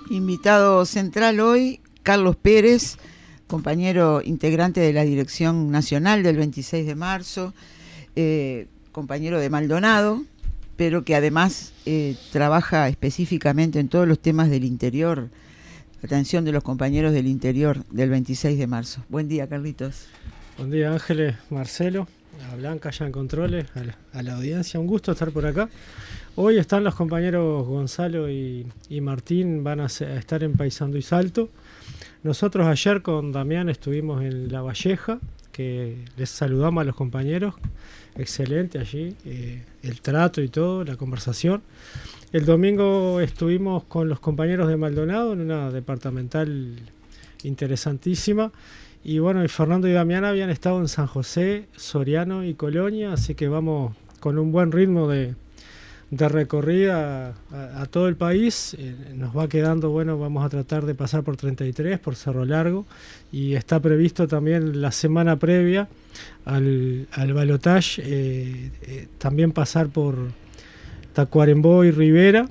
Invitado central hoy, Carlos Pérez, compañero integrante de la Dirección Nacional del 26 de marzo, compañero de Maldonado, pero que además trabaja específicamente en todos los temas del interior, atención de los compañeros del interior del 26 de marzo. Buen día, Carlitos. Buen día, Ángeles, Marcelo, a Blanca, ya en controles, a la audiencia. Un gusto estar por acá. Hoy están los compañeros Gonzalo y Martín, van a estar en Paysandú y Salto. Nosotros ayer con Damián estuvimos en La Valleja, que les saludamos a los compañeros. Excelente allí, el trato y todo, la conversación. El domingo estuvimos con los compañeros de Maldonado en una departamental interesantísima. Y bueno, y Fernando y Damián habían estado en San José, Soriano y Colonia, así que vamos con un buen ritmo de recorrida a todo el país. Nos va quedando, bueno, vamos a tratar de pasar por 33, por Cerro Largo, y está previsto también la semana previa al balotaje, también pasar por Tacuarembó y Rivera,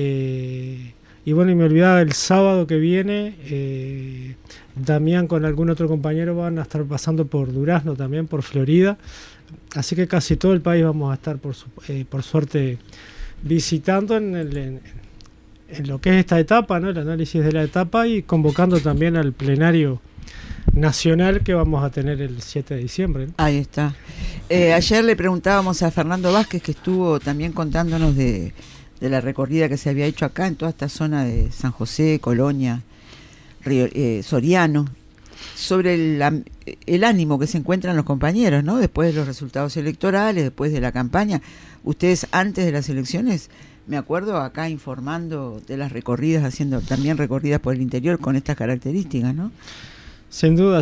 y bueno, y me olvidaba, el sábado que viene Damián con algún otro compañero van a estar pasando por Durazno, también por Florida, así que casi todo el país vamos a estar por suerte visitando en lo que es esta etapa, ¿no? El análisis de la etapa, y convocando también al plenario nacional que vamos a tener el 7 de diciembre, ¿no? Ahí está. Ayer le preguntábamos a Fernando Vázquez, que estuvo también contándonos de la recorrida que se había hecho acá en toda esta zona de San José, Colonia, Soriano, sobre el ánimo que se encuentran los compañeros, ¿no? Después de los resultados electorales, después de la campaña. Ustedes antes de las elecciones, me acuerdo acá informando de las recorridas, haciendo también recorridas por el interior con estas características, ¿no? Sin duda,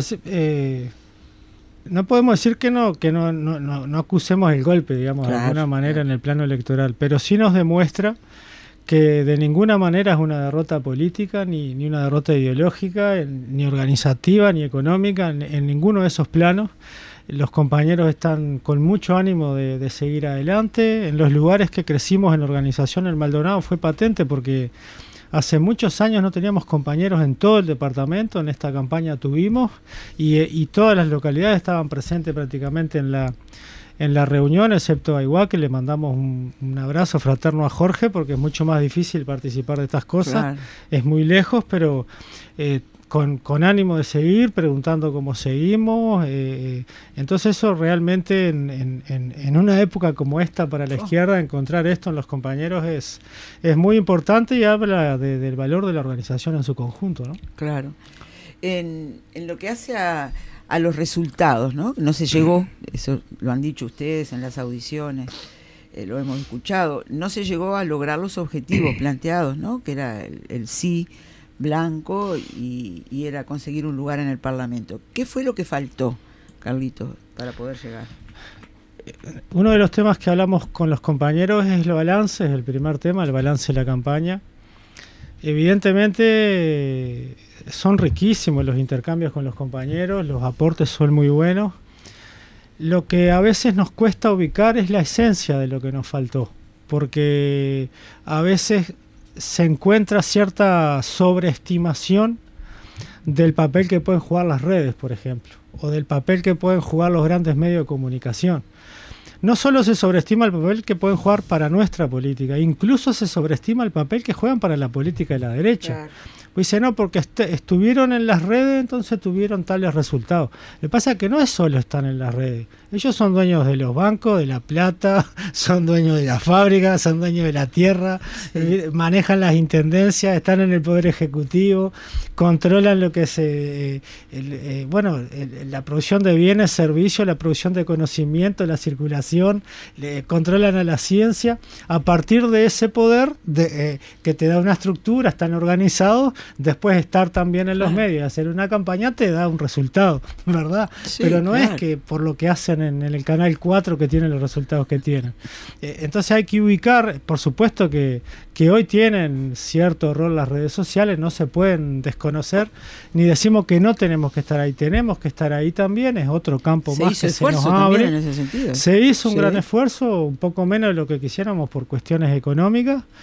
no podemos decir que no acusemos el golpe, digamos, claro, de alguna manera, claro, en el plano electoral, pero sí nos demuestra que de ninguna manera es una derrota política, ni una derrota ideológica, ni organizativa, ni económica, en ninguno de esos planos. Los compañeros están con mucho ánimo de seguir adelante. En los lugares que crecimos en la organización, el Maldonado fue patente porque hace muchos años no teníamos compañeros en todo el departamento. En esta campaña tuvimos, y todas las localidades estaban presentes prácticamente en la reunión, excepto a Iguá, que le mandamos un abrazo fraterno a Jorge, porque es mucho más difícil participar de estas cosas, claro. Es muy lejos, pero con ánimo de seguir, preguntando cómo seguimos. Entonces eso realmente en una época como esta para la izquierda, encontrar esto en los compañeros es muy importante, y habla del valor de la organización en su conjunto, ¿no? Claro. En lo que hace a los resultados, ¿no? No se llegó, eso lo han dicho ustedes en las audiciones, lo hemos escuchado, no se llegó a lograr los objetivos planteados, ¿no? Que era el sí blanco y era conseguir un lugar en el Parlamento. ¿Qué fue lo que faltó, Carlitos, para poder llegar? Uno de los temas que hablamos con los compañeros es el balance, es el primer tema, el balance de la campaña. Evidentemente son riquísimos los intercambios con los compañeros, los aportes son muy buenos. Lo que a veces nos cuesta ubicar es la esencia de lo que nos faltó, porque a veces se encuentra cierta sobreestimación del papel que pueden jugar las redes, por ejemplo, o del papel que pueden jugar los grandes medios de comunicación. No solo se sobreestima el papel que pueden jugar para nuestra política, incluso se sobreestima el papel que juegan para la política de la derecha. Claro. Pues dice, no, porque estuvieron en las redes, entonces tuvieron tales resultados. Lo que pasa es que no es solo estar en las redes. Ellos son dueños de los bancos, de la plata, son dueños de la fábrica, son dueños de la tierra, manejan las intendencias, están en el poder ejecutivo, controlan lo que es la producción de bienes, servicios, la producción de conocimiento, la circulación, controlan a la ciencia. A partir de ese poder que te da una estructura, están organizados. Después estar también en los medios, hacer una campaña te da un resultado, ¿verdad? Sí, pero no, claro, es que por lo que hacen en el Canal 4 que tienen los resultados que tienen. Entonces hay que ubicar, por supuesto que hoy tienen cierto rol las redes sociales, no se pueden desconocer, ni decimos que no tenemos que estar ahí, tenemos que estar ahí también, es otro campo más que se nos abre. En ese sentido. Se hizo un gran esfuerzo, un poco menos de lo que quisiéramos por cuestiones económicas,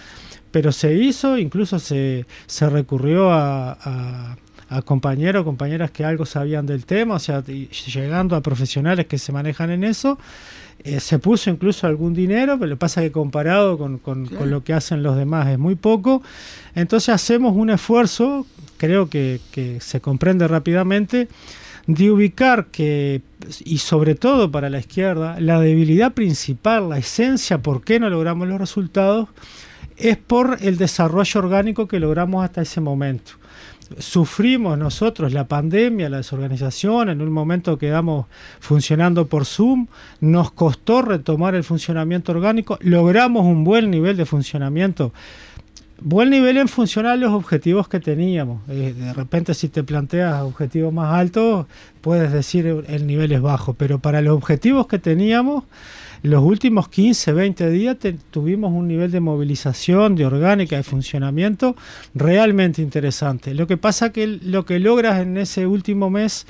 pero se hizo, incluso se recurrió a compañeros, compañeras que algo sabían del tema, o sea, llegando a profesionales que se manejan en eso. Se puso incluso algún dinero, pero lo que pasa es que comparado con lo que hacen los demás es muy poco. Entonces hacemos un esfuerzo, creo que se comprende rápidamente, de ubicar que, y sobre todo para la izquierda, la debilidad principal, la esencia por qué no logramos los resultados, es por el desarrollo orgánico que logramos hasta ese momento. Sufrimos nosotros la pandemia, la desorganización, en un momento quedamos funcionando por Zoom, nos costó retomar el funcionamiento orgánico, logramos un buen nivel de funcionamiento, buen nivel en función a los objetivos que teníamos. De repente si te planteas objetivos más altos, puedes decir el nivel es bajo, pero para los objetivos que teníamos, los últimos 15, 20 días tuvimos un nivel de movilización, de orgánica, de funcionamiento realmente interesante. Lo que pasa que lo que logras en ese último mes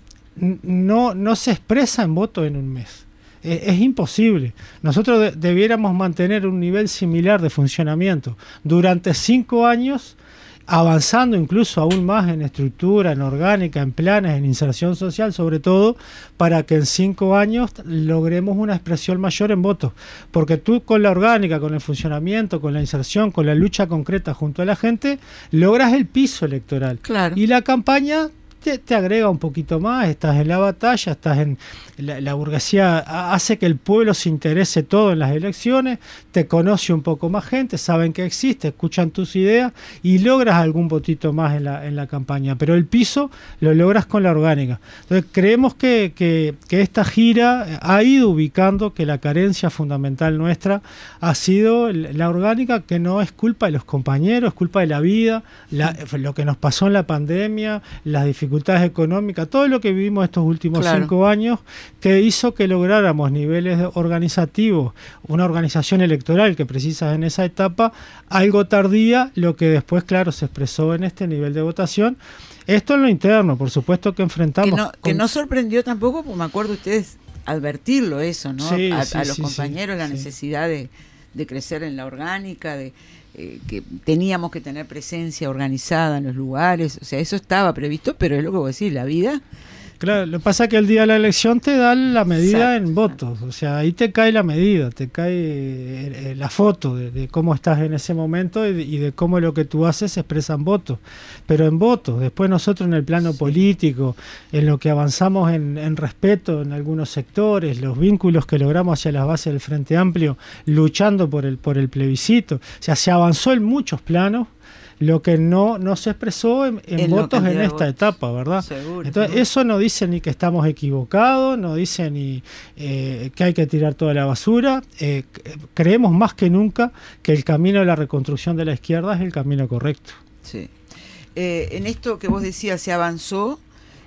no se expresa en votos en un mes. Es imposible. Nosotros debiéramos mantener un nivel similar de funcionamiento durante 5 años, avanzando incluso aún más en estructura, en orgánica, en planes, en inserción social, sobre todo, para que en 5 años logremos una expresión mayor en votos. Porque tú con la orgánica, con el funcionamiento, con la inserción, con la lucha concreta junto a la gente, logras el piso electoral. Claro. Y la campaña te agrega un poquito más, estás en la batalla, estás en la burguesía, hace que el pueblo se interese todo en las elecciones, te conoce un poco más gente, saben que existe, escuchan tus ideas y logras algún votito más en la campaña, pero el piso lo logras con la orgánica. Entonces creemos que esta gira ha ido ubicando que la carencia fundamental nuestra ha sido la orgánica, que no es culpa de los compañeros, es culpa de la vida, lo que nos pasó en la pandemia, las dificultades económicas, todo lo que vivimos estos últimos 5 años, que hizo que lográramos niveles organizativos, una organización electoral que precisas en esa etapa, algo tardía, lo que después, claro, se expresó en este nivel de votación. Esto en lo interno, por supuesto que enfrentamos... Que no sorprendió tampoco, porque me acuerdo ustedes advertirlo eso, ¿no? Sí, a los compañeros la necesidad de crecer en la orgánica, que teníamos que tener presencia organizada en los lugares, o sea, eso estaba previsto, pero es lo que vos decís, la vida... Claro, lo que pasa es que el día de la elección te da la medida en votos, o sea, ahí te cae la medida, te cae la foto de cómo estás en ese momento y de cómo lo que tú haces se expresa en votos, pero en votos. Después nosotros en el plano político, en lo que avanzamos en respeto en algunos sectores, los vínculos que logramos hacia las bases del Frente Amplio, luchando por el plebiscito, o sea, se avanzó en muchos planos. Lo que no se expresó en votos en esta etapa, ¿verdad? Seguro, entonces, seguro. Eso no dice ni que estamos equivocados, no dice ni que hay que tirar toda la basura. Creemos más que nunca que el camino de la reconstrucción de la izquierda es el camino correcto. Sí. En esto que vos decías, se avanzó,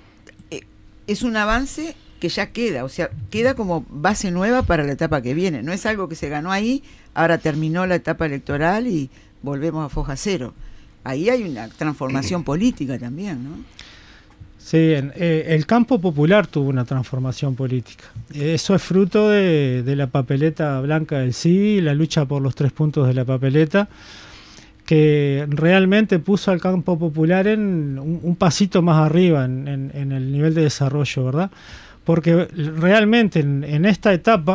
es un avance que ya queda, o sea, queda como base nueva para la etapa que viene. No es algo que se ganó ahí, ahora terminó la etapa electoral y volvemos a foja cero. Ahí hay una transformación política también, ¿no? Sí, el campo popular tuvo una transformación política. Eso es fruto de la papeleta blanca del sí, la lucha por los 3 puntos de la papeleta, que realmente puso al campo popular en un pasito más arriba en el nivel de desarrollo, ¿verdad? Porque realmente en esta etapa,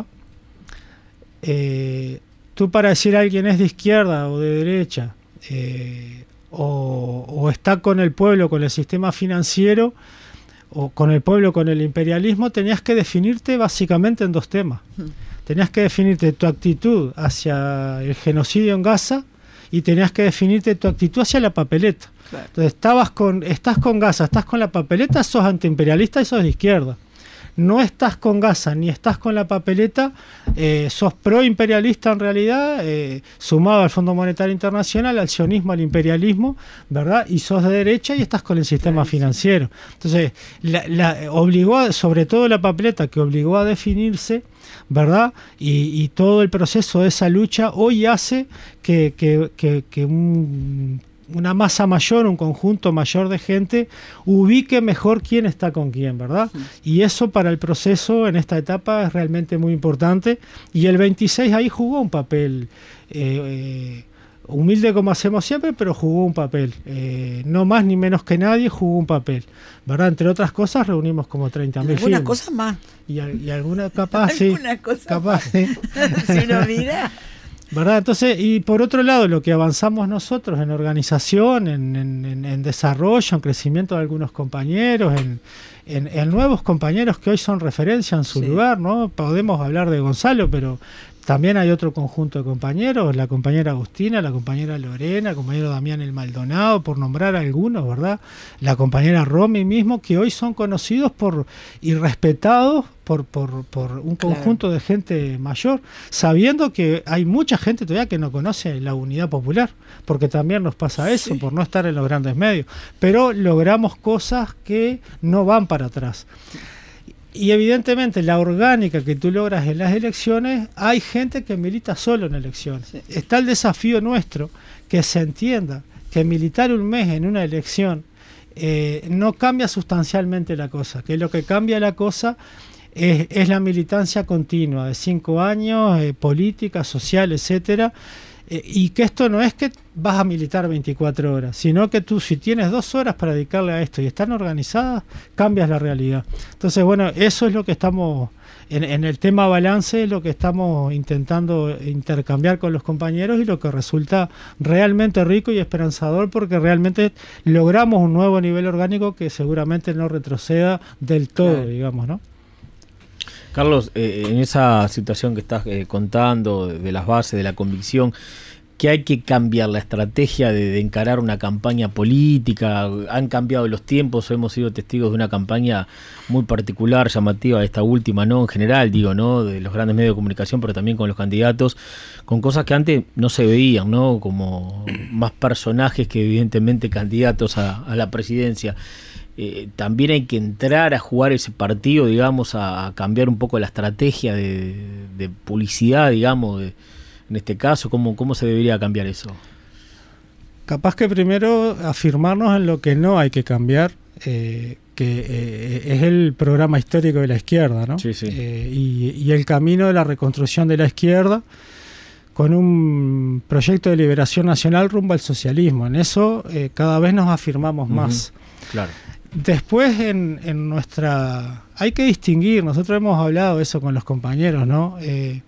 tú para decir a alguien es de izquierda o de derecha, o está con el pueblo, con el sistema financiero, o con el pueblo, con el imperialismo, tenías que definirte básicamente en 2 temas. Tenías que definirte tu actitud hacia el genocidio en Gaza y tenías que definirte tu actitud hacia la papeleta. Claro. Entonces estás con Gaza, estás con la papeleta, sos antiimperialista y sos de izquierda. No estás con Gaza ni estás con la papeleta, sos proimperialista en realidad, sumado al Fondo Monetario Internacional, al sionismo, al imperialismo, ¿verdad? Y sos de derecha y estás con el sistema financiero. Entonces, obligó, sobre todo la papeleta, que obligó a definirse, ¿verdad? Y todo el proceso de esa lucha hoy hace que una masa mayor, un conjunto mayor de gente ubique mejor quién está con quién, ¿verdad? Y eso para el proceso en esta etapa es realmente muy importante, y el 26 ahí jugó un papel humilde como hacemos siempre, pero jugó un papel. No más ni menos que nadie jugó un papel, ¿verdad? Entre otras cosas, reunimos como 30.000 firmas. Alguna cosa más. Y alguna capaz, sí. Alguna cosa capaz, más. sí. Si uno mira... ¿Verdad? Entonces, y por otro lado, lo que avanzamos nosotros en organización, en desarrollo, en crecimiento de algunos compañeros, en nuevos compañeros que hoy son referencia en su lugar, ¿no? Podemos hablar de Gonzalo, pero también hay otro conjunto de compañeros, la compañera Agustina, la compañera Lorena, el compañero Damián el Maldonado, por nombrar algunos, ¿verdad? La compañera Romy mismo, que hoy son conocidos y respetados por un conjunto de gente mayor, sabiendo que hay mucha gente todavía que no conoce la Unidad Popular, porque también nos pasa eso, por no estar en los grandes medios, pero logramos cosas que no van para atrás. Y evidentemente la orgánica que tú logras en las elecciones, hay gente que milita solo en elecciones. Sí. Está el desafío nuestro, que se entienda que militar un mes en una elección no cambia sustancialmente la cosa, que lo que cambia la cosa es la militancia continua de 5 años, política, social, etcétera. Y que esto no es que vas a militar 24 horas, sino que tú, si tienes 2 horas para dedicarle a esto y están organizadas, cambias la realidad. Entonces, bueno, eso es lo que estamos, en el tema balance, es lo que estamos intentando intercambiar con los compañeros y lo que resulta realmente rico y esperanzador, porque realmente logramos un nuevo nivel orgánico que seguramente no retroceda del todo, digamos, ¿no? Carlos, en esa situación que estás contando, de las bases, de la convicción, que hay que cambiar la estrategia de encarar una campaña política, han cambiado los tiempos, hemos sido testigos de una campaña muy particular, llamativa, esta última, ¿no? En general, digo, ¿no? De los grandes medios de comunicación, pero también con los candidatos, con cosas que antes no se veían, ¿no? Como más personajes que evidentemente candidatos a la presidencia. También hay que entrar a jugar ese partido, digamos, a cambiar un poco la estrategia de publicidad, digamos, en este caso. ¿Cómo se debería cambiar eso? Capaz que primero afirmarnos en lo que no hay que cambiar, que es el programa histórico de la izquierda, ¿no? Sí, sí. Y el camino de la reconstrucción de la izquierda con un proyecto de liberación nacional rumbo al socialismo. En eso cada vez nos afirmamos más. Claro. Después en nuestra... Hay que distinguir, nosotros hemos hablado eso con los compañeros, ¿no?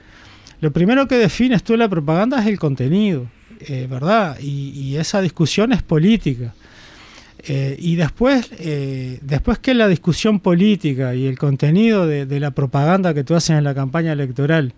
Lo primero que defines tú en la propaganda es el contenido, ¿verdad? Y esa discusión es política. Y después que la discusión política y el contenido de la propaganda que tú haces en la campaña electoral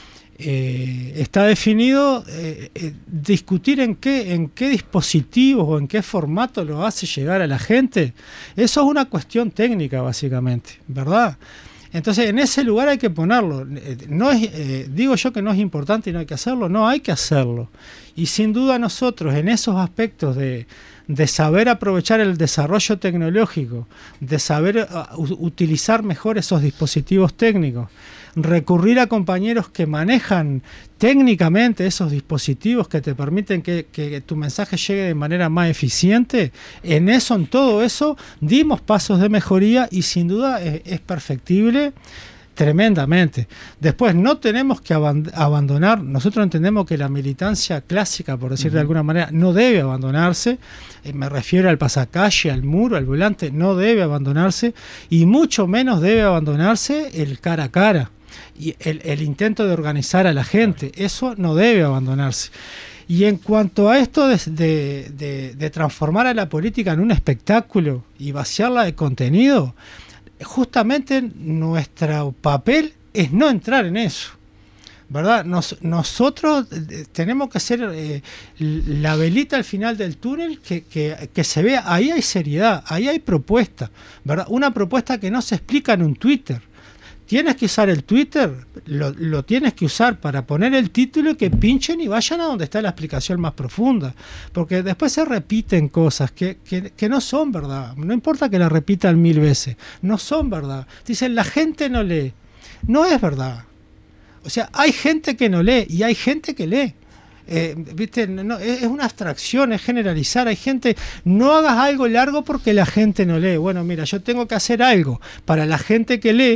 está definido, discutir en qué dispositivos o en qué formato lo hace llegar a la gente, eso es una cuestión técnica básicamente, ¿verdad? Entonces en ese lugar hay que ponerlo. No es, digo yo que no es importante y no hay que hacerlo, no, hay que hacerlo. Y sin duda nosotros en esos aspectos de saber aprovechar el desarrollo tecnológico, de saber utilizar mejor esos dispositivos técnicos, recurrir a compañeros que manejan técnicamente esos dispositivos que te permiten que tu mensaje llegue de manera más eficiente, en todo eso dimos pasos de mejoría y sin duda es perfectible tremendamente. Después no tenemos que abandonar, nosotros entendemos que la militancia clásica, por decir de alguna manera, no debe abandonarse, me refiero al pasacalle, al muro, al volante, no debe abandonarse y mucho menos debe abandonarse el cara a cara y el intento de organizar a la gente, eso no debe abandonarse. Y en cuanto a esto de transformar a la política en un espectáculo y vaciarla de contenido, justamente nuestro papel es no entrar en eso, ¿verdad? Nosotros tenemos que ser la velita al final del túnel que se vea, ahí hay seriedad, ahí hay propuesta, ¿verdad? Una propuesta que no se explica en un Twitter. Tienes que usar el Twitter, lo tienes que usar para poner el título y que pinchen y vayan a donde está la explicación más profunda. Porque después se repiten cosas que no son verdad. No importa que la repitan 1000 veces, no son verdad. Dicen, la gente no lee. No es verdad. O sea, hay gente que no lee y hay gente que lee. ¿Viste? No, es una abstracción, es generalizar. Hay gente, no hagas algo largo porque la gente no lee. Bueno, mira, yo tengo que hacer algo para la gente que lee,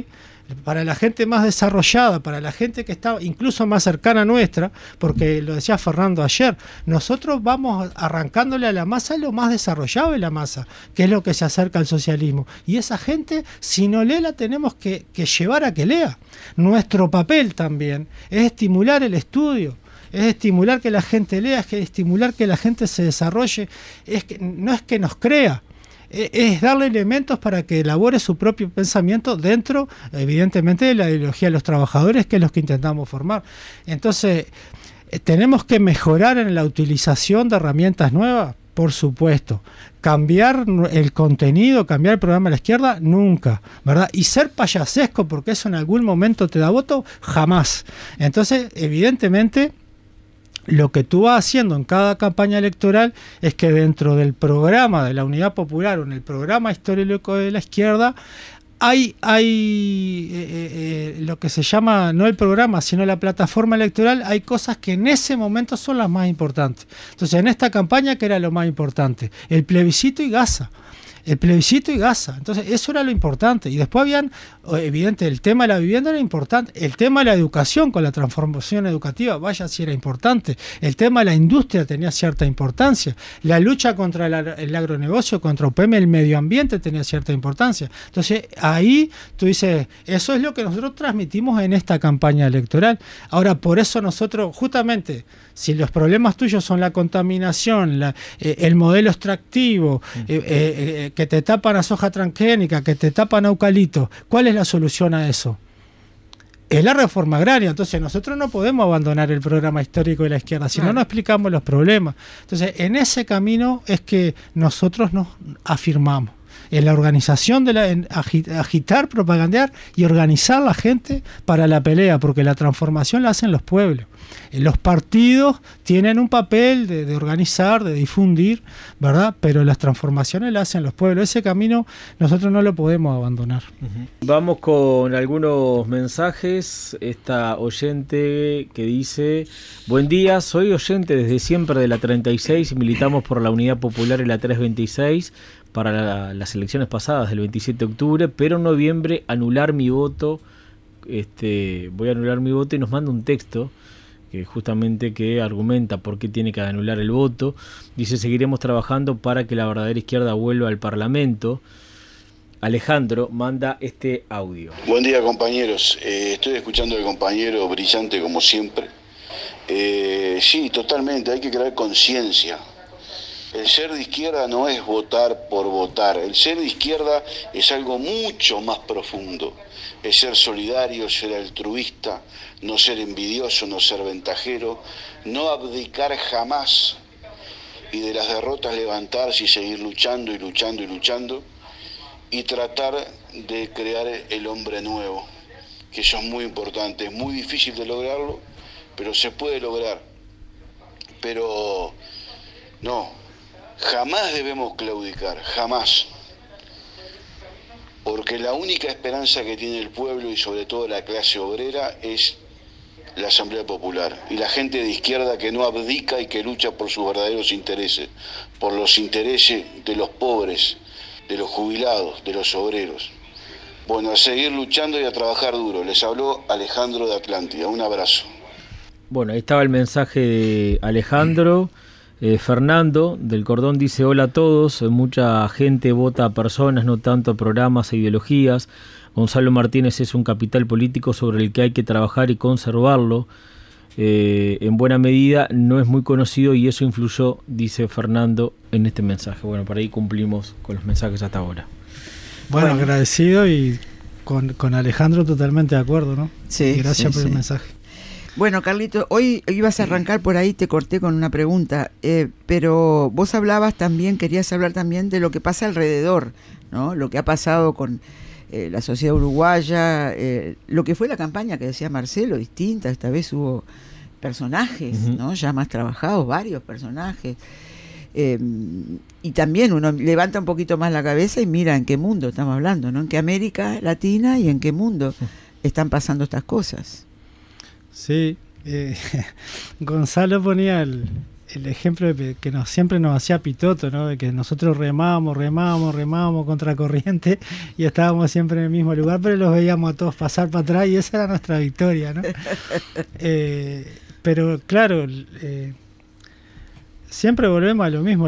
para la gente más desarrollada, para la gente que está incluso más cercana a nuestra, porque lo decía Fernando ayer, nosotros vamos arrancándole a la masa lo más desarrollado de la masa, que es lo que se acerca al socialismo. Y esa gente, si no lee, la tenemos que llevar a que lea. Nuestro papel también es estimular el estudio, es estimular que la gente lea, es estimular que la gente se desarrolle, no es que nos crea, es darle elementos para que elabore su propio pensamiento dentro, evidentemente, de la ideología de los trabajadores, que es lo que intentamos formar. Entonces, ¿tenemos que mejorar en la utilización de herramientas nuevas? Por supuesto. Cambiar el contenido, cambiar el programa de la izquierda, nunca, ¿verdad? Y ser payasesco porque eso en algún momento te da voto, jamás. Entonces, evidentemente, lo que tú vas haciendo en cada campaña electoral es que dentro del programa de la Unidad Popular o en el programa histórico de la izquierda hay lo que se llama, no el programa, sino la plataforma electoral, hay cosas que en ese momento son las más importantes. Entonces, en esta campaña, ¿qué era lo más importante? El plebiscito y Gaza. El plebiscito y Gaza. Entonces, eso era lo importante. Y después habían, evidente, el tema de la vivienda era importante. El tema de la educación con la transformación educativa, vaya si era importante. El tema de la industria tenía cierta importancia. La lucha contra el agronegocio, contra UPM, el medio ambiente tenía cierta importancia. Entonces, ahí tú dices, eso es lo que nosotros transmitimos en esta campaña electoral. Ahora, por eso nosotros, justamente, si los problemas tuyos son la contaminación, el modelo extractivo, que te tapan a soja transgénica, que te tapan a eucalipto, ¿cuál es la solución a eso? Es la reforma agraria. Entonces nosotros no podemos abandonar el programa histórico de la izquierda, si no explicamos los problemas. Entonces, en ese camino es que nosotros nos afirmamos. En la organización, en agitar, propagandear y organizar la gente para la pelea, porque la transformación la hacen los pueblos. Los partidos tienen un papel de organizar, de difundir, ¿verdad? Pero las transformaciones las hacen los pueblos. Ese camino nosotros no lo podemos abandonar. Vamos con algunos mensajes. Esta oyente que dice: buen día, soy oyente desde siempre de la 36 y militamos por la Unidad Popular en la 326 para las elecciones pasadas del 27 de octubre, pero en noviembre anular mi voto. Voy a anular mi voto, y nos manda un texto que justamente que argumenta por qué tiene que anular el voto. Dice: seguiremos trabajando para que la verdadera izquierda vuelva al Parlamento. Alejandro manda este audio. Buen día, compañeros. Estoy escuchando al compañero brillante como siempre. Sí, totalmente, hay que crear conciencia. El ser de izquierda no es votar por votar. El ser de izquierda es algo mucho más profundo. Es ser solidario, ser altruista, no ser envidioso, no ser ventajero, no abdicar jamás y de las derrotas levantarse y seguir luchando y luchando y luchando y tratar de crear el hombre nuevo, que eso es muy importante. Es muy difícil de lograrlo, pero se puede lograr. Pero no. Jamás debemos claudicar, jamás, porque la única esperanza que tiene el pueblo y sobre todo la clase obrera es la Asamblea Popular y la gente de izquierda que no abdica y que lucha por sus verdaderos intereses, por los intereses de los pobres, de los jubilados, de los obreros. Bueno, a seguir luchando y a trabajar duro. Les habló Alejandro de Atlántida. Un abrazo. Bueno, ahí estaba el mensaje de Alejandro. Fernando del Cordón dice: hola a todos, mucha gente vota a personas, no tanto a programas e ideologías. Gonzalo Martínez es un capital político sobre el que hay que trabajar y conservarlo. En buena medida no es muy conocido y eso influyó, dice Fernando, en este mensaje. Bueno, por ahí cumplimos con los mensajes hasta ahora. Bueno, agradecido y con Alejandro totalmente de acuerdo, ¿no? Sí. Gracias por el mensaje. Bueno, Carlito, hoy ibas a arrancar por ahí, te corté con una pregunta, pero vos querías hablar también de lo que pasa alrededor, ¿no? Lo que ha pasado con la sociedad uruguaya, lo que fue la campaña que decía Marcelo, distinta, esta vez hubo personajes, ¿no? Ya más trabajados, varios personajes, y también uno levanta un poquito más la cabeza y mira en qué mundo estamos hablando, ¿no? En qué América Latina y en qué mundo están pasando estas cosas. Sí, Gonzalo ponía el ejemplo que siempre nos hacía Pitoto, ¿no? De que nosotros remábamos contra corriente y estábamos siempre en el mismo lugar, pero los veíamos a todos pasar para atrás y esa era nuestra victoria, ¿no? Pero claro, siempre volvemos a lo mismo,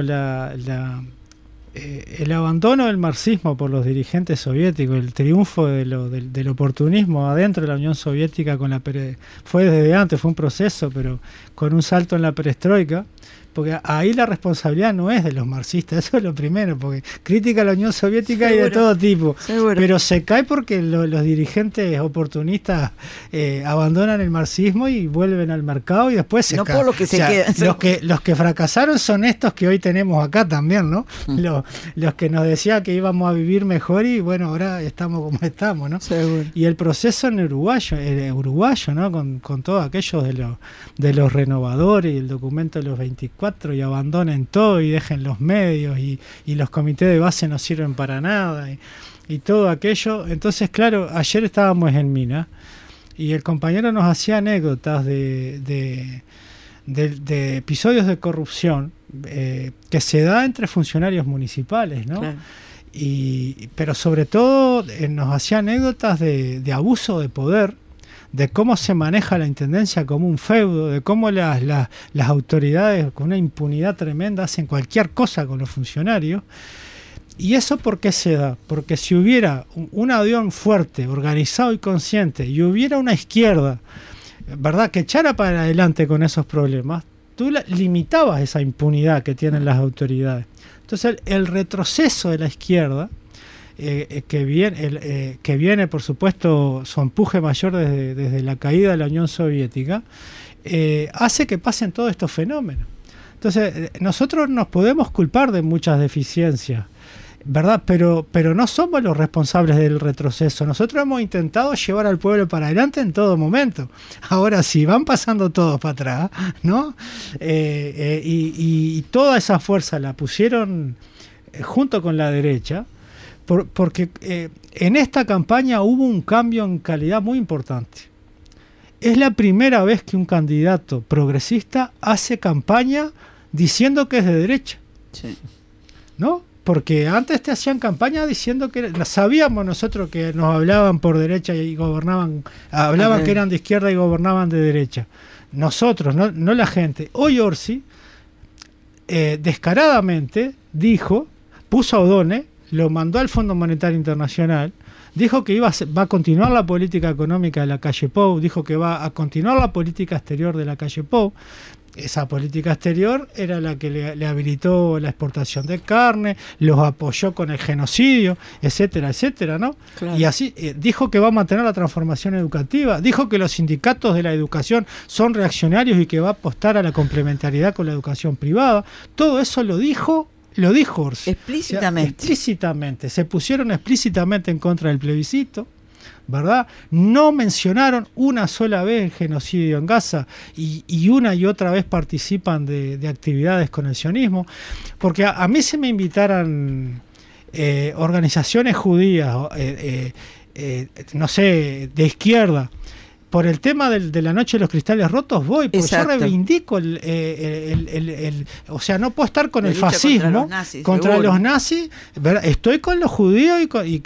el abandono del marxismo por los dirigentes soviéticos, el triunfo del oportunismo adentro de la Unión Soviética fue desde antes, fue un proceso, pero con un salto en la perestroika, porque ahí la responsabilidad no es de los marxistas, eso es lo primero, porque crítica a la Unión Soviética hay de todo tipo, pero se cae porque los dirigentes oportunistas abandonan el marxismo y vuelven al mercado y después se caen. Por lo que se quedan. Los que fracasaron son estos que hoy tenemos acá también, ¿no? Los que nos decían que íbamos a vivir mejor y bueno, ahora estamos como estamos, ¿no? Seguro. Y el proceso en uruguayo, ¿no? Con todos aquellos de los renovadores y el documento de los 24 y abandonen todo y dejen los medios y los comités de base no sirven para nada y todo aquello. Entonces, claro, ayer estábamos en Mina y el compañero nos hacía anécdotas de episodios de corrupción que se da entre funcionarios municipales, ¿no? Claro. Pero sobre todo nos hacía anécdotas de abuso de poder, de cómo se maneja la intendencia como un feudo, de cómo las autoridades con una impunidad tremenda hacen cualquier cosa con los funcionarios. ¿Y eso por qué se da? Porque si hubiera un avión fuerte, organizado y consciente, y hubiera una izquierda, ¿verdad?, que echara para adelante con esos problemas, tú limitabas esa impunidad que tienen las autoridades. Entonces el retroceso de la izquierda, que viene por supuesto su empuje mayor desde la caída de la Unión Soviética, hace que pasen todos estos fenómenos. Entonces nosotros nos podemos culpar de muchas deficiencias, ¿verdad? Pero no somos los responsables del retroceso. Nosotros hemos intentado llevar al pueblo para adelante en todo momento. Ahora sí, van pasando todos para atrás, ¿no? Y toda esa fuerza la pusieron junto con la derecha, porque en esta campaña hubo un cambio en calidad muy importante. Es la primera vez que un candidato progresista hace campaña diciendo que es de derecha, Sí. ¿no? Porque antes te hacían campaña diciendo que sabíamos nosotros que nos hablaban por derecha y hablaban que eran de izquierda y gobernaban de derecha. Nosotros, no la gente. Hoy Orsi descaradamente puso a O'Donnell, lo mandó al Fondo Monetario Internacional, dijo que va a continuar la política económica de la calle Pou, dijo que va a continuar la política exterior de la calle Pou. Esa política exterior era la que le habilitó la exportación de carne, los apoyó con el genocidio, etcétera, etcétera, ¿no? Claro. Y así dijo que va a mantener la transformación educativa, dijo que los sindicatos de la educación son reaccionarios y que va a apostar a la complementariedad con la educación privada. Todo eso lo dijo Orsi. Explícitamente. O sea, explícitamente. Se pusieron explícitamente en contra del plebiscito, ¿verdad? No mencionaron una sola vez el genocidio en Gaza y una y otra vez participan de actividades con el sionismo, porque a mí se me invitaran organizaciones judías, no sé, de izquierda, por el tema de la noche de los cristales rotos voy, porque Exacto. yo reivindico o sea, no puedo estar con el fascismo, contra los nazis, ¿verdad? Estoy con los judíos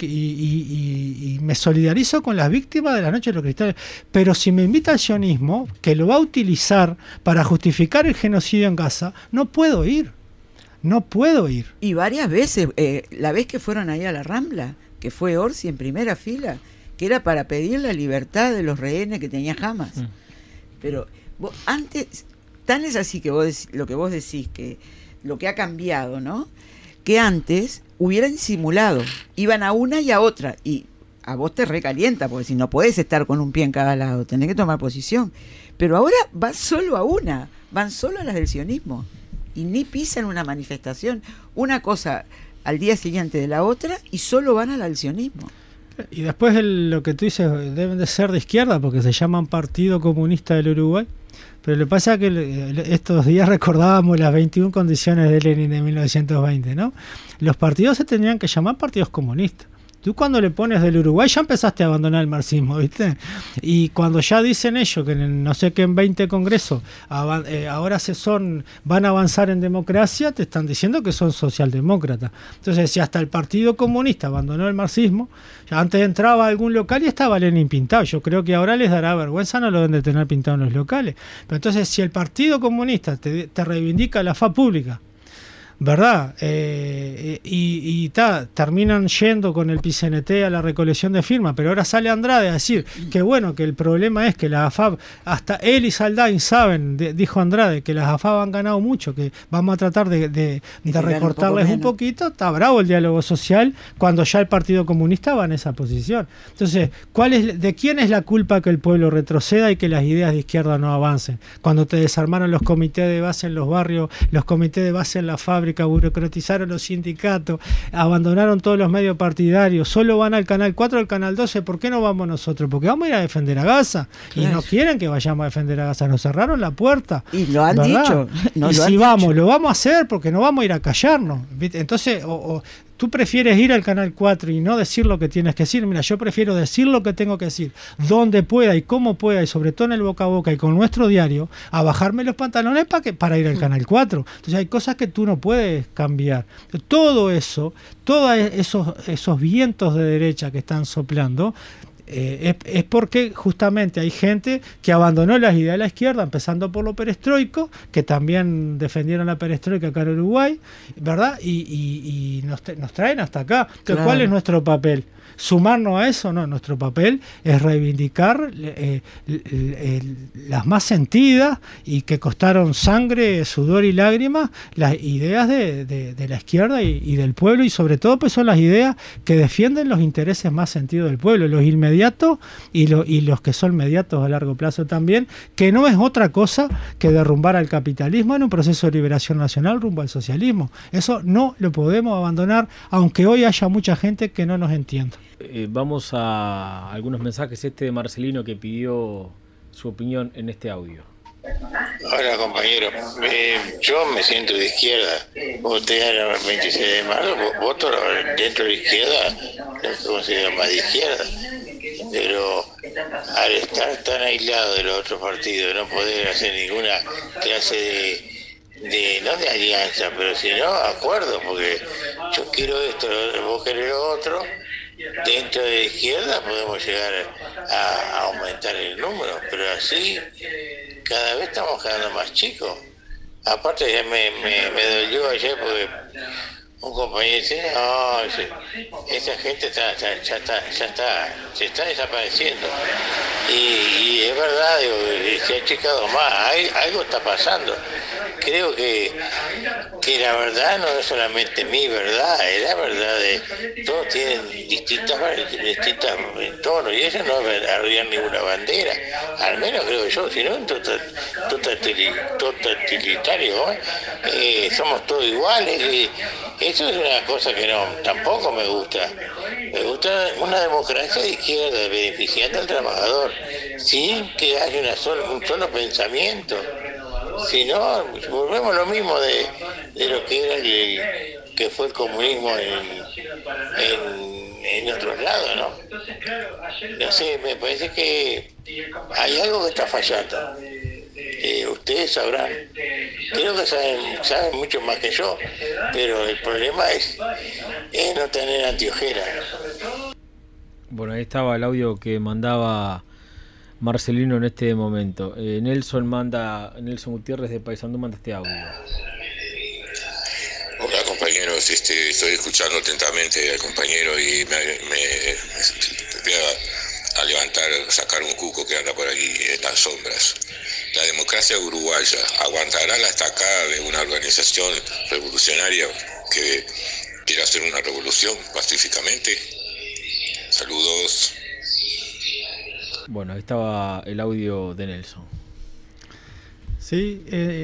y me solidarizo con las víctimas de la noche de los cristales, pero si me invita al sionismo, que lo va a utilizar para justificar el genocidio en Gaza, no puedo ir. Y varias veces, la vez que fueron ahí a la Rambla, que fue Orsi en primera fila, que era para pedir la libertad de los rehenes que tenía Hamas. Pero antes, tan es así que lo que vos decís, que lo que ha cambiado, ¿no? Que antes hubieran simulado, iban a una y a otra, y a vos te recalienta, porque si no podés estar con un pie en cada lado, tenés que tomar posición. Pero ahora van solo a una, van solo a las del sionismo, y ni pisan una manifestación, una cosa al día siguiente de la otra, y solo van a la del sionismo. Y después lo que tú dices, deben de ser de izquierda porque se llaman Partido Comunista del Uruguay, pero lo que pasa es que estos días recordábamos las 21 condiciones de Lenin de 1920, ¿no? Los partidos se tendrían que llamar partidos comunistas. Tú cuando le pones del Uruguay ya empezaste a abandonar el marxismo, ¿viste? Y cuando ya dicen ellos que no sé qué en 20 congresos ahora van a avanzar en democracia, te están diciendo que son socialdemócratas. Entonces, si hasta el Partido Comunista abandonó el marxismo, ya antes entraba a algún local y estaba Lenin pintado. Yo creo que ahora les dará vergüenza, no lo deben de tener pintado en los locales. Pero entonces, si el Partido Comunista te reivindica la FA pública, ¿verdad? Terminan yendo con el PCNT a la recolección de firmas, pero ahora sale Andrade a decir que bueno, que el problema es que las AFAP, hasta él y Saldain saben, dijo Andrade, que las AFAP han ganado mucho, que vamos a tratar de recortarles un poquito. Está bravo el diálogo social cuando ya el Partido Comunista va en esa posición. Entonces, ¿de quién es la culpa que el pueblo retroceda y que las ideas de izquierda no avancen? Cuando te desarmaron los comités de base en los barrios, los comités de base en la fábrica, burocratizaron los sindicatos, abandonaron todos los medios partidarios, solo van al Canal 4, al Canal 12, ¿por qué no vamos nosotros? Porque vamos a ir a defender a Gaza, claro. Y no quieren que vayamos a defender a Gaza, nos cerraron la puerta. Y lo han dicho. Y si vamos, lo vamos a hacer porque no vamos a ir a callarnos. Entonces, tú prefieres ir al Canal 4 y no decir lo que tienes que decir. Mira, yo prefiero decir lo que tengo que decir, donde pueda y cómo pueda, y sobre todo en el boca a boca y con nuestro diario, a bajarme los pantalones para ir al Canal 4. Entonces hay cosas que tú no puedes cambiar. Todo eso, todos esos vientos de derecha que están soplando, es porque justamente hay gente que abandonó las ideas de la izquierda, empezando por lo perestroico, que también defendieron la perestroika acá en Uruguay, ¿verdad? Y nos traen hasta acá. Entonces, claro. ¿Cuál es nuestro papel? ¿Sumarnos a eso? No, nuestro papel es reivindicar las más sentidas y que costaron sangre, sudor y lágrimas, las ideas de la izquierda y del pueblo, y sobre todo pues son las ideas que defienden los intereses más sentidos del pueblo, los inmediatos y los que son mediatos a largo plazo también, que no es otra cosa que derrumbar al capitalismo en un proceso de liberación nacional rumbo al socialismo. Eso no lo podemos abandonar, aunque hoy haya mucha gente que no nos entienda. Vamos a algunos mensajes. De Marcelino, que pidió su opinión en este audio. Hola, compañero. Yo me siento de izquierda. Usted era el 26 de marzo, voto dentro de la izquierda, lo que considero más de izquierda. Pero al estar tan aislado de los otros partidos, no poder hacer ninguna clase no de alianza, pero sino acuerdo, porque yo quiero esto, vos querés lo otro. Dentro de la izquierda podemos llegar a aumentar el número, pero así cada vez estamos quedando más chicos. Aparte ya me dolió ayer porque un compañero dice, no, esa gente se está desapareciendo. Y es verdad, digo, se ha achicado más, algo está pasando. Creo que la verdad no es solamente mi verdad, es la verdad de todos tienen distintas tonos, y eso no es arriar ninguna bandera, al menos creo yo, si no un totalitario, somos todos iguales, y eso es una cosa que tampoco me gusta. Me gusta una democracia de izquierda, beneficiando al trabajador, sin que haya un solo pensamiento. Si no, volvemos lo mismo de lo que era que fue el comunismo en otros lados, ¿no? No sé, me parece que hay algo que está fallando. Ustedes sabrán, creo que saben mucho más que yo, pero el problema es no tener anteojera. Bueno, ahí estaba el audio que mandaba Marcelino en este momento. Nelson Gutiérrez de Paysandú manda este audio. Hola, compañeros, estoy escuchando atentamente al compañero y me voy a levantar, sacar un cuco que anda por aquí en las sombras. La democracia uruguaya aguantará la estacada de una organización revolucionaria que quiere hacer una revolución pacíficamente. Saludos. Bueno, ahí estaba el audio de Nelson. Sí,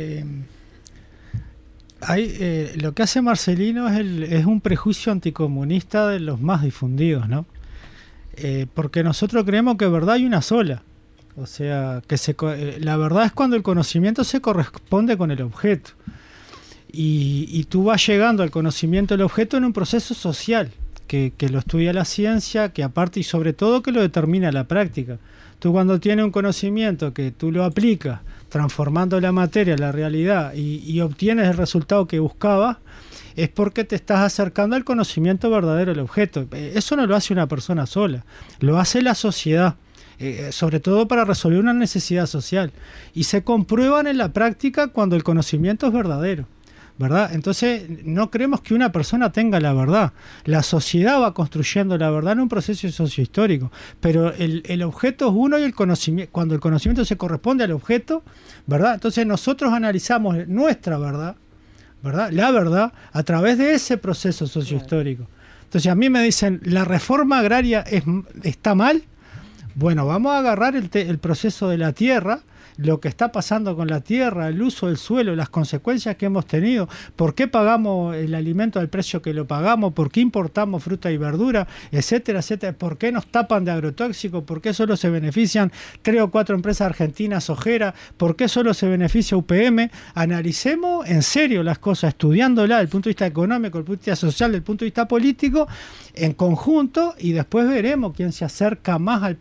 lo que hace Marcelino es un prejuicio anticomunista de los más difundidos, ¿no? Porque nosotros creemos que verdad hay una sola. O sea, la verdad es cuando el conocimiento se corresponde con el objeto. Y tú vas llegando al conocimiento del objeto en un proceso social, que lo estudia la ciencia, que aparte y sobre todo que lo determina la práctica. Tú cuando tienes un conocimiento que tú lo aplicas, transformando la materia, la realidad, y obtienes el resultado que buscabas, es porque te estás acercando al conocimiento verdadero del objeto. Eso no lo hace una persona sola, lo hace la sociedad, sobre todo para resolver una necesidad social. Y se comprueban en la práctica cuando el conocimiento es verdadero, ¿verdad? Entonces no creemos que una persona tenga la verdad. La sociedad va construyendo la verdad en un proceso sociohistórico, pero el objeto es uno y el conocimiento, cuando el conocimiento se corresponde al objeto, ¿verdad? Entonces nosotros analizamos nuestra verdad, ¿verdad? La verdad a través de ese proceso sociohistórico. Entonces a mí me dicen, ¿la reforma agraria está mal? Bueno, vamos a agarrar el proceso de la tierra, lo que está pasando con la tierra, el uso del suelo, las consecuencias que hemos tenido, por qué pagamos el alimento al precio que lo pagamos, por qué importamos fruta y verdura, etcétera, etcétera, por qué nos tapan de agrotóxicos, por qué solo se benefician 3 o 4 empresas argentinas ojeras, por qué solo se beneficia UPM. Analicemos en serio las cosas, estudiándolas desde el punto de vista económico, desde el punto de vista social, desde el punto de vista político, en conjunto, y después veremos quién se acerca más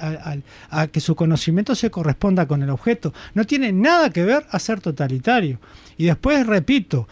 a que su conocimiento se corresponda con el objeto. No tiene nada que ver a ser totalitario. Y después, repito,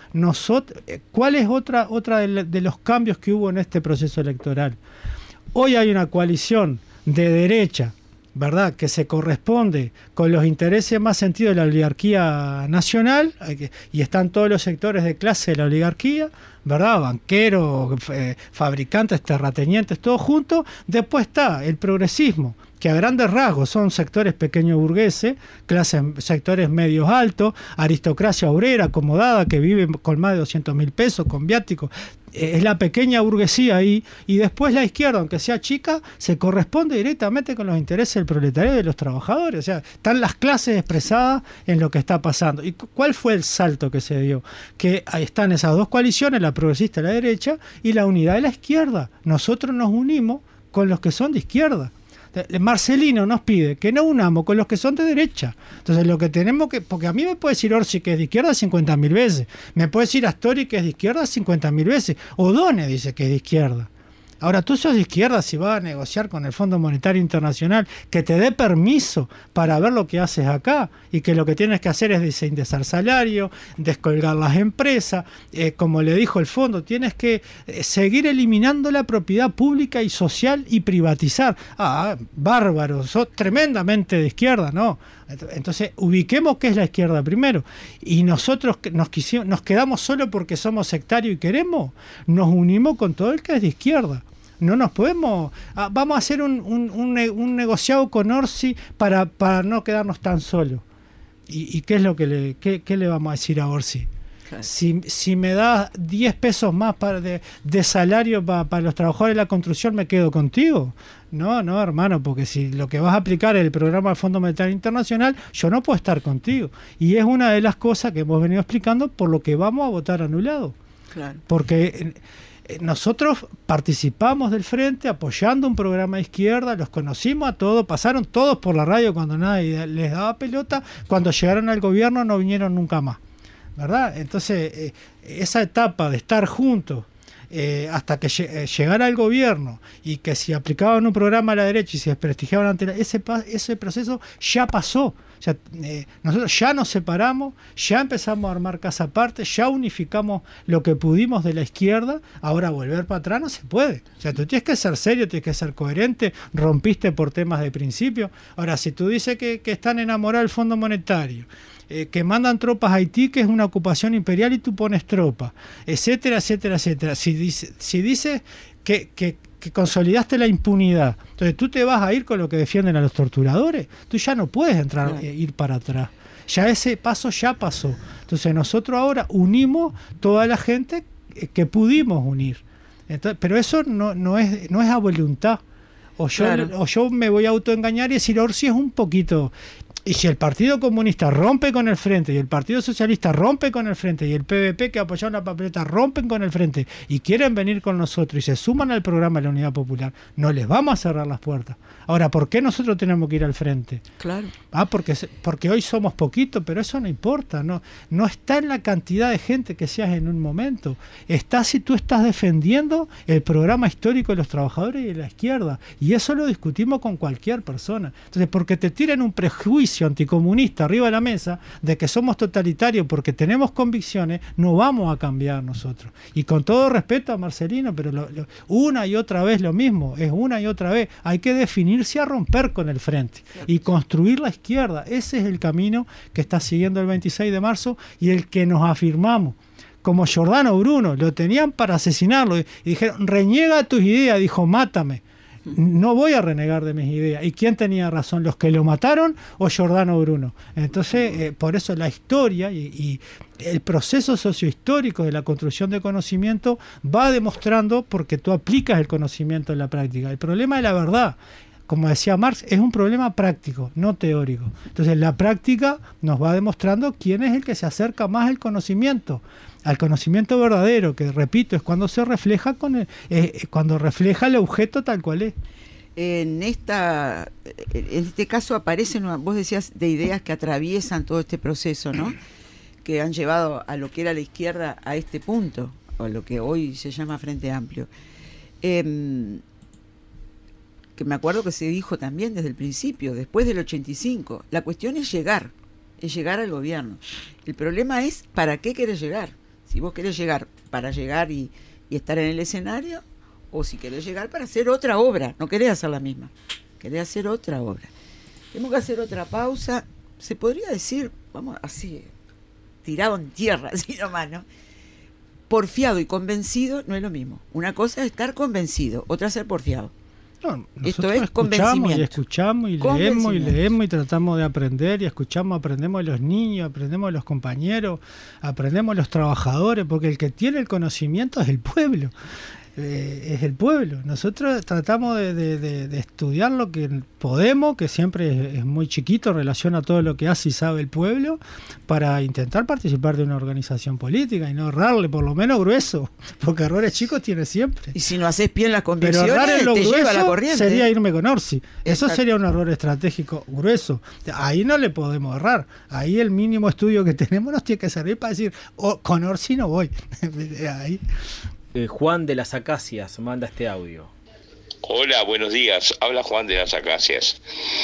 ¿cuál es otra de los cambios que hubo en este proceso electoral? Hoy hay una coalición de derecha, ¿verdad?, que se corresponde con los intereses más sentidos de la oligarquía nacional, y están todos los sectores de clase de la oligarquía, ¿verdad?, banqueros, fabricantes, terratenientes, todos juntos. Después está el progresismo, que a grandes rasgos son sectores pequeños burgueses, sectores medios altos, aristocracia obrera acomodada que vive con más de 200.000 pesos, con viáticos. Es la pequeña burguesía ahí, y después la izquierda, aunque sea chica, se corresponde directamente con los intereses del proletariado y de los trabajadores. O sea, están las clases expresadas en lo que está pasando. ¿Y cuál fue el salto que se dio? Que ahí están esas dos coaliciones, la progresista y la derecha, y la unidad de la izquierda. Nosotros nos unimos con los que son de izquierda. Marcelino nos pide que no unamos con los que son de derecha. Entonces lo que tenemos que... Porque a mí me puede decir Orsi que es de izquierda 50.000 veces. Me puede decir Astori que es de izquierda 50.000 veces. O'Donnell dice que es de izquierda. Ahora, tú sos de izquierda si vas a negociar con el Fondo Monetario Internacional que te dé permiso para ver lo que haces acá, y que lo que tienes que hacer es desindexar salario, descolgar las empresas, como le dijo el fondo, tienes que seguir eliminando la propiedad pública y social y privatizar. Ah, bárbaro, sos tremendamente de izquierda, ¿no? Entonces, ubiquemos qué es la izquierda primero. Y nosotros nos quedamos solo porque somos sectarios y queremos, nos unimos con todo el que es de izquierda. No nos podemos... vamos a hacer un negociado con Orsi para no quedarnos tan solos. ¿Y qué es lo que qué le vamos a decir a Orsi? Claro. Si me das 10 pesos más de salario para los trabajadores de la construcción, ¿me quedo contigo? No, hermano, porque si lo que vas a aplicar es el programa del Fondo Monetario Internacional, yo no puedo estar contigo. Y es una de las cosas que hemos venido explicando por lo que vamos a votar anulado. Claro. Porque... nosotros participamos del frente apoyando un programa de izquierda, los conocimos a todos, pasaron todos por la radio cuando nadie les daba pelota, cuando llegaron al gobierno no vinieron nunca más, ¿verdad? Entonces esa etapa de estar juntos hasta que llegara el gobierno, y que si aplicaban un programa a la derecha y se desprestigiaban ante ese proceso ya pasó. O sea, nosotros ya nos separamos, ya empezamos a armar casa aparte, ya unificamos lo que pudimos de la izquierda. Ahora volver para atrás no se puede. O sea, tú tienes que ser serio, tienes que ser coherente, rompiste por temas de principio. Ahora, si tú dices que están enamorados del Fondo Monetario, que mandan tropas a Haití, que es una ocupación imperial, y tú pones tropas, etcétera, etcétera, etcétera. Si dices que consolidaste la impunidad, entonces tú te vas a ir con lo que defienden a los torturadores, tú ya no puedes entrar, ir para atrás. Ya ese paso ya pasó. Entonces nosotros ahora unimos toda la gente que pudimos unir. Entonces, pero eso no es a voluntad. O yo me voy a autoengañar y decir, Orsi es un poquito... Y si el Partido Comunista rompe con el Frente, y el Partido Socialista rompe con el Frente, y el PVP que apoyaron la papeleta rompen con el Frente, y quieren venir con nosotros, y se suman al programa de la Unidad Popular, no les vamos a cerrar las puertas. Ahora, ¿por qué nosotros tenemos que ir al Frente? Claro. Porque hoy somos poquitos, pero eso no importa, no está en la cantidad de gente que seas en un momento. Está si tú estás defendiendo el programa histórico de los trabajadores y de la izquierda, y eso lo discutimos con cualquier persona. Entonces, porque te tiran un prejuicio anticomunista arriba de la mesa de que somos totalitarios porque tenemos convicciones, no vamos a cambiar nosotros. Y con todo respeto a Marcelino, pero una y otra vez lo mismo, es una y otra vez, hay que definirse a romper con el Frente y construir la izquierda. Ese es el camino que está siguiendo el 26 de marzo y el que nos afirmamos. Como Giordano Bruno, lo tenían para asesinarlo y dijeron, reniega tus ideas, dijo, mátame. No voy a renegar de mis ideas. ¿Y quién tenía razón? ¿Los que lo mataron o Giordano Bruno? Entonces, por eso la historia y el proceso sociohistórico de la construcción de conocimiento va demostrando, porque tú aplicas el conocimiento en la práctica. El problema de la verdad, como decía Marx, es un problema práctico, no teórico. Entonces, la práctica nos va demostrando quién es el que se acerca más al conocimiento verdadero, que repito, es cuando se refleja cuando refleja el objeto tal cual es. En este caso aparecen, vos decías, de ideas que atraviesan todo este proceso, ¿no? Que han llevado a lo que era la izquierda a este punto, o a lo que hoy se llama Frente Amplio. Que me acuerdo que se dijo también desde el principio, después del 85, la cuestión es llegar al gobierno. El problema es ¿para qué querés llegar? Si vos querés llegar para llegar y estar en el escenario, o si querés llegar para hacer otra obra, no querés hacer la misma, querés hacer otra obra. Tenemos que hacer otra pausa, se podría decir, vamos así, tirado en tierra, así nomás, ¿no? Porfiado y convencido no es lo mismo. Una cosa es estar convencido, otra es ser porfiado. No, esto es convencimiento. Escuchamos y leemos y tratamos de aprender y aprendemos de los niños, aprendemos de los compañeros, aprendemos de los trabajadores, porque el que tiene el conocimiento es el pueblo. Es el pueblo. Nosotros tratamos de estudiar lo que podemos, que siempre es muy chiquito en relación a todo lo que hace y sabe el pueblo, para intentar participar de una organización política y no errarle, por lo menos grueso, porque errores chicos tiene siempre. Y si no haces bien las convicciones, pero errar en lo te grueso lleva a la corriente. Sería irme con Orsi. Eso Exacto. sería un error estratégico grueso. Ahí no le podemos errar. Ahí el mínimo estudio que tenemos nos tiene que servir para decir, con Orsi no voy. Ahí. Juan de las Acacias manda este audio. Hola, buenos días. Habla Juan de las Acacias.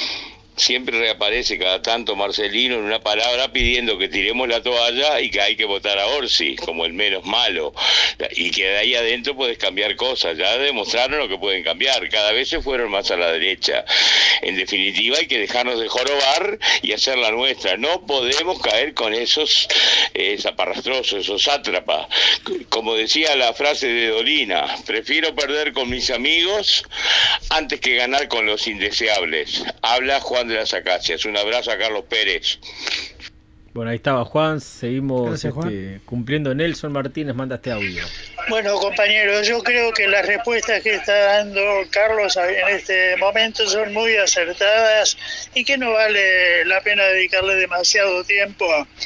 Siempre reaparece cada tanto Marcelino en una palabra pidiendo que tiremos la toalla y que hay que votar a Orsi como el menos malo, y que de ahí adentro puedes cambiar cosas. Ya demostraron lo que pueden cambiar, cada vez se fueron más a la derecha. En definitiva, hay que dejarnos de jorobar y hacer la nuestra. No podemos caer con esos zaparrastrosos, esos sátrapas. Como decía la frase de Dolina, prefiero perder con mis amigos antes que ganar con los indeseables. Habla Juan de las Acacias. Un abrazo a Carlos Pérez. Bueno, ahí estaba Juan. Seguimos Gracias, Juan. cumpliendo. Nelson Martínez manda este audio. Bueno, compañeros, yo creo que las respuestas que está dando Carlos en este momento son muy acertadas y que no vale la pena dedicarle demasiado tiempo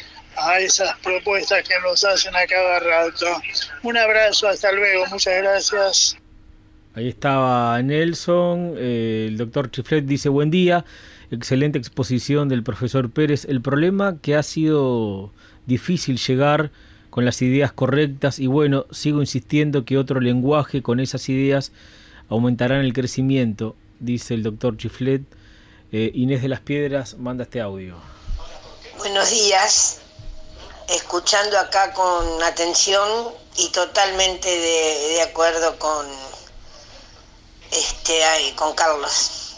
a esas propuestas que nos hacen a cada rato. Un abrazo, hasta luego, muchas gracias. Ahí estaba Nelson. El doctor Chiflet dice: buen día, excelente exposición del profesor Pérez. El problema que ha sido difícil llegar con las ideas correctas, y bueno, sigo insistiendo que otro lenguaje con esas ideas aumentarán el crecimiento, dice el doctor Chiflet. Inés de las Piedras manda este audio. Buenos días, escuchando acá con atención y totalmente de acuerdo con Carlos.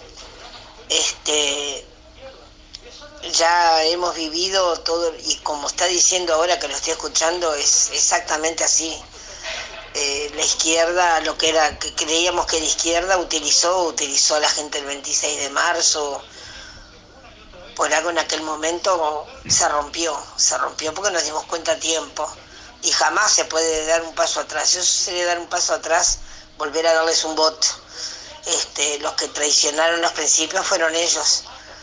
Ya hemos vivido todo, y como está diciendo ahora que lo estoy escuchando, es exactamente así. La izquierda, lo que era, que creíamos que la izquierda utilizó a la gente el 26 de marzo, por algo en aquel momento se rompió porque nos dimos cuenta a tiempo, y jamás se puede dar un paso atrás. Eso sería dar un paso atrás, volver a darles un voto. Los que traicionaron los principios fueron ellos.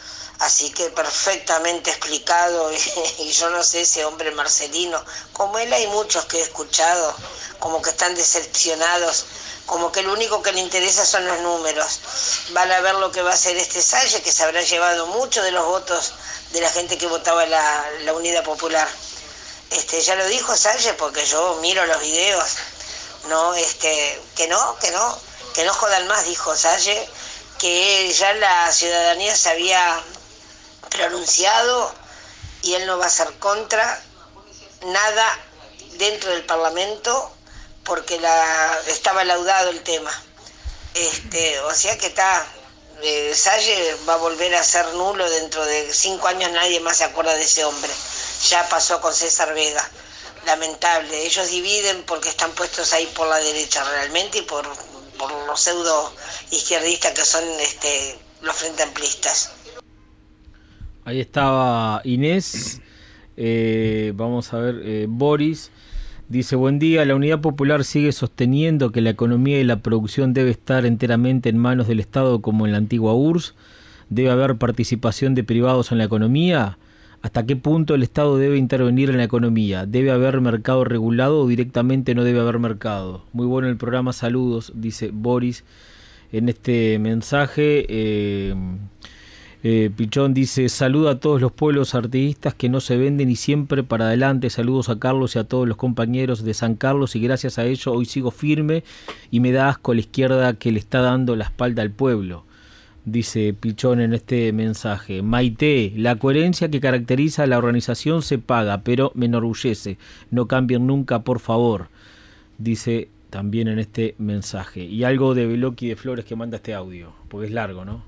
Así que perfectamente explicado, y yo no sé, ese hombre Marcelino, como él hay muchos que he escuchado, como que están decepcionados, como que lo único que le interesa son los números. Van a ver lo que va a hacer este Salle, que se habrá llevado mucho de los votos de la gente que votaba la Unidad Popular. Ya lo dijo Salle, porque yo miro los videos, no, que no jodan más, dijo Salle, que ya la ciudadanía se había pronunciado y él no va a ser contra nada dentro del Parlamento porque estaba laudado el tema. O sea que Salle va a volver a ser nulo dentro de 5 años, nadie más se acuerda de ese hombre. Ya pasó con César Vega, lamentable. Ellos dividen porque están puestos ahí por la derecha realmente y por los pseudo izquierdistas que son los frente amplistas. Ahí estaba Inés. Vamos a ver, Boris dice: buen día, la Unidad Popular sigue sosteniendo que la economía y la producción debe estar enteramente en manos del Estado como en la antigua URSS. ¿Debe haber participación de privados en la economía? ¿Hasta qué punto el Estado debe intervenir en la economía? ¿Debe haber mercado regulado o directamente no debe haber mercado? Muy bueno el programa, saludos, dice Boris en este mensaje. Pichón dice: saluda a todos los pueblos artistas que no se venden y siempre para adelante. Saludos a Carlos y a todos los compañeros de San Carlos y gracias a ello hoy sigo firme y me da asco la izquierda que le está dando la espalda al pueblo, dice Pichón en este mensaje. Maite: la coherencia que caracteriza a la organización se paga, pero me enorgullece. No cambien nunca, por favor, dice también en este mensaje. Y algo de Beloki de Flores que manda este audio, porque es largo, ¿no?